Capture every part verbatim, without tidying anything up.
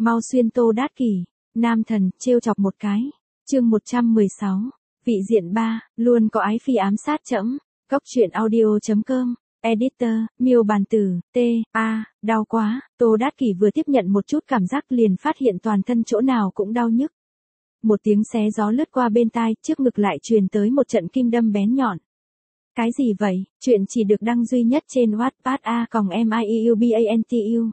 Mau xuyên Tô Đát Kỷ, nam thần, trêu chọc một cái. Chương một trăm mười sáu, vị diện ba, luôn có ái phi ám sát trẫm. Góc truyện audio chấm com. Editor, Miêu Bàn Tử, T, A, đau quá. Tô Đát Kỷ vừa tiếp nhận một chút cảm giác liền phát hiện toàn thân chỗ nào cũng đau nhức. Một tiếng xé gió lướt qua bên tai, trước ngực lại truyền tới một trận kim đâm bén nhọn. Cái gì vậy? Chuyện chỉ được đăng duy nhất trên Wattpad a còng M I U B A N T U.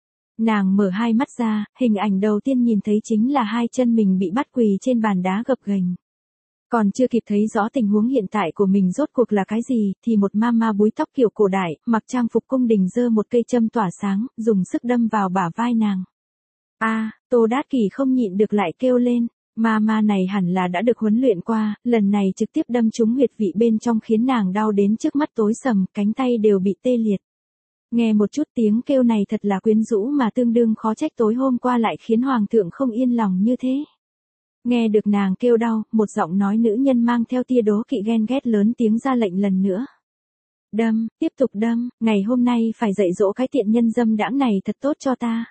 Nàng mở hai mắt ra, hình ảnh đầu tiên nhìn thấy chính là hai chân mình bị bắt quỳ trên bàn đá gập ghềnh. Còn chưa kịp thấy rõ tình huống hiện tại của mình rốt cuộc là cái gì, thì một mama búi tóc kiểu cổ đại, mặc trang phục cung đình giơ một cây châm tỏa sáng, dùng sức đâm vào bả vai nàng. A, à, Tô Đát Kỷ không nhịn được lại kêu lên. Mama này hẳn là đã được huấn luyện qua, lần này trực tiếp đâm trúng huyệt vị bên trong khiến nàng đau đến trước mắt tối sầm, cánh tay đều bị tê liệt. Nghe một chút tiếng kêu này thật là quyến rũ mà tương đương khó trách tối hôm qua lại khiến hoàng thượng không yên lòng như thế. Nghe được nàng kêu đau, một giọng nói nữ nhân mang theo tia đố kỵ ghen ghét lớn tiếng ra lệnh lần nữa. Đâm, tiếp tục đâm, ngày hôm nay phải dạy dỗ cái tiện nhân dâm đãng này thật tốt cho ta.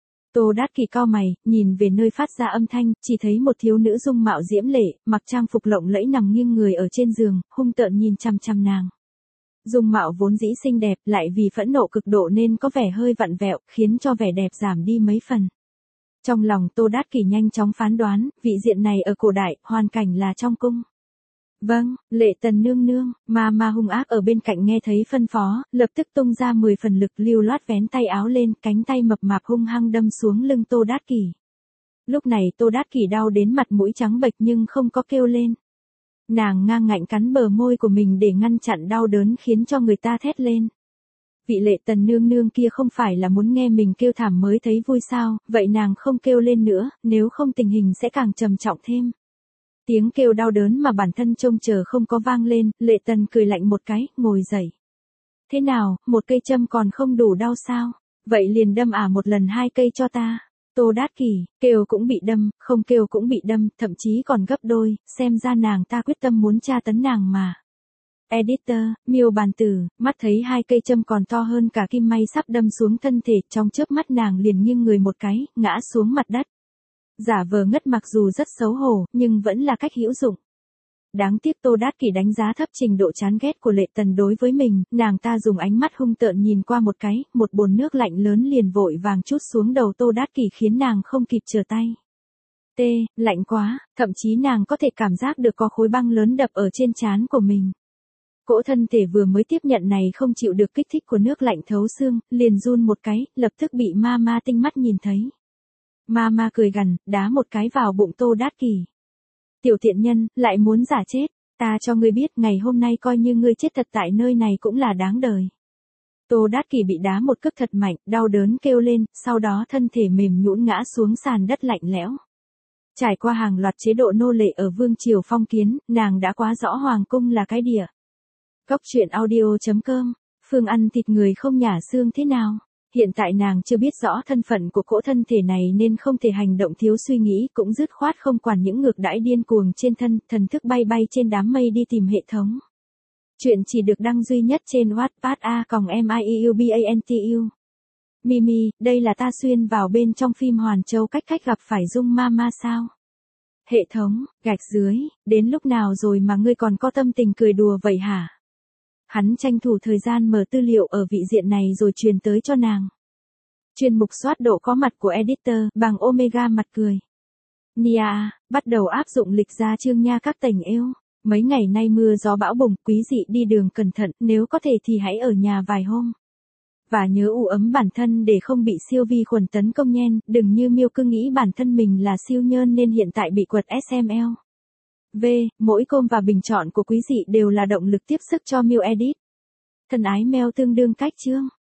Tô Đát Kỷ cau mày, nhìn về nơi phát ra âm thanh, chỉ thấy một thiếu nữ dung mạo diễm lệ, mặc trang phục lộng lẫy nằm nghiêng người ở trên giường, hung tợn nhìn chằm chằm nàng. Dung mạo vốn dĩ xinh đẹp, lại vì phẫn nộ cực độ nên có vẻ hơi vặn vẹo, khiến cho vẻ đẹp giảm đi mấy phần. Trong lòng Tô Đát Kỷ nhanh chóng phán đoán, vị diện này ở cổ đại, hoàn cảnh là trong cung. Vâng, Lệ Tần nương nương, mà ma hung ác ở bên cạnh nghe thấy phân phó, lập tức tung ra mười phần lực lưu loát vén tay áo lên, cánh tay mập mạp hung hăng đâm xuống lưng Tô Đát Kỷ. Lúc này Tô Đát Kỷ đau đến mặt mũi trắng bệch nhưng không có kêu lên. Nàng ngang ngạnh cắn bờ môi của mình để ngăn chặn đau đớn khiến cho người ta thét lên. Vị Lệ Tần nương nương kia không phải là muốn nghe mình kêu thảm mới thấy vui sao, vậy nàng không kêu lên nữa, nếu không tình hình sẽ càng trầm trọng thêm. Tiếng kêu đau đớn mà bản thân trông chờ không có vang lên, Lệ Tần cười lạnh một cái, ngồi dậy. Thế nào, một cây châm còn không đủ đau sao? Vậy liền đâm ả một lần hai cây cho ta. Tô Đát Kỷ, kêu cũng bị đâm, không kêu cũng bị đâm, thậm chí còn gấp đôi, xem ra nàng ta quyết tâm muốn tra tấn nàng mà. Editor, Miêu Bàn Tử, mắt thấy hai cây châm còn to hơn cả kim may sắp đâm xuống thân thể, trong chớp mắt nàng liền nghiêng người một cái, ngã xuống mặt đất. Giả vờ ngất mặc dù rất xấu hổ, nhưng vẫn là cách hữu dụng. Đáng tiếc Tô Đát Kỷ đánh giá thấp trình độ chán ghét của Lệ Tần đối với mình, nàng ta dùng ánh mắt hung tợn nhìn qua một cái, một bồn nước lạnh lớn liền vội vàng trút xuống đầu Tô Đát Kỷ khiến nàng không kịp trở tay. T, lạnh quá, thậm chí nàng có thể cảm giác được có khối băng lớn đập ở trên trán của mình. Cỗ thân thể vừa mới tiếp nhận này không chịu được kích thích của nước lạnh thấu xương, liền run một cái, lập tức bị ma ma tinh mắt nhìn thấy. Ma ma cười gằn, đá một cái vào bụng Tô Đát Kỷ. Tiểu tiện nhân, lại muốn giả chết, ta cho ngươi biết ngày hôm nay coi như ngươi chết thật tại nơi này cũng là đáng đời. Tô Đát Kỷ bị đá một cước thật mạnh, đau đớn kêu lên, sau đó thân thể mềm nhũn ngã xuống sàn đất lạnh lẽo. Trải qua hàng loạt chế độ nô lệ ở vương triều phong kiến, nàng đã quá rõ hoàng cung là cái địa. Góc truyện audio chấm com, Phương ăn thịt người không nhả xương thế nào? Hiện tại nàng chưa biết rõ thân phận của cỗ thân thể này nên không thể hành động thiếu suy nghĩ, cũng dứt khoát không quản những ngược đãi điên cuồng trên thân, thần thức bay bay trên đám mây đi tìm hệ thống. Chuyện chỉ được đăng duy nhất trên Wattpad a còng M I U B A N T U. Mimi, đây là ta xuyên vào bên trong phim Hoàn Châu cách cách gặp phải Dung Mama sao? Hệ thống, gạch dưới, đến lúc nào rồi mà ngươi còn có tâm tình cười đùa vậy hả? Hắn tranh thủ thời gian mở tư liệu ở vị diện này rồi truyền tới cho nàng. Chuyên mục soát độ có mặt của editor, bằng Omega mặt cười. Nia, bắt đầu áp dụng lịch gia chương nha các tành yêu. Mấy ngày nay mưa gió bão bùng, quý dị đi đường cẩn thận, nếu có thể thì hãy ở nhà vài hôm. Và nhớ u ấm bản thân để không bị siêu vi khuẩn tấn công nhen, đừng như Miêu cứ nghĩ bản thân mình là siêu nhơn nên hiện tại bị quật S M L. V, mỗi com và bình chọn của quý dị đều là động lực tiếp sức cho Miêu Edit. Thân ái mail tương đương cách chương.